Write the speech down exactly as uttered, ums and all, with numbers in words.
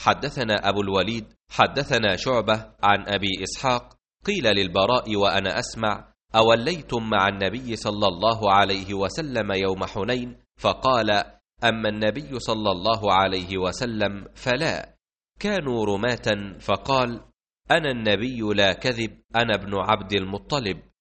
حدثنا أبو الوليد حدثنا شعبة عن أبي إسحاق قيل للبراء وأنا أسمع: أوليتم مع النبي صلى الله عليه وسلم يوم حنين؟ فقال: أما النبي صلى الله عليه وسلم فلا، كانوا رماة. فقال: أنا النبي لا كذب، أنا ابن عبد المطلب.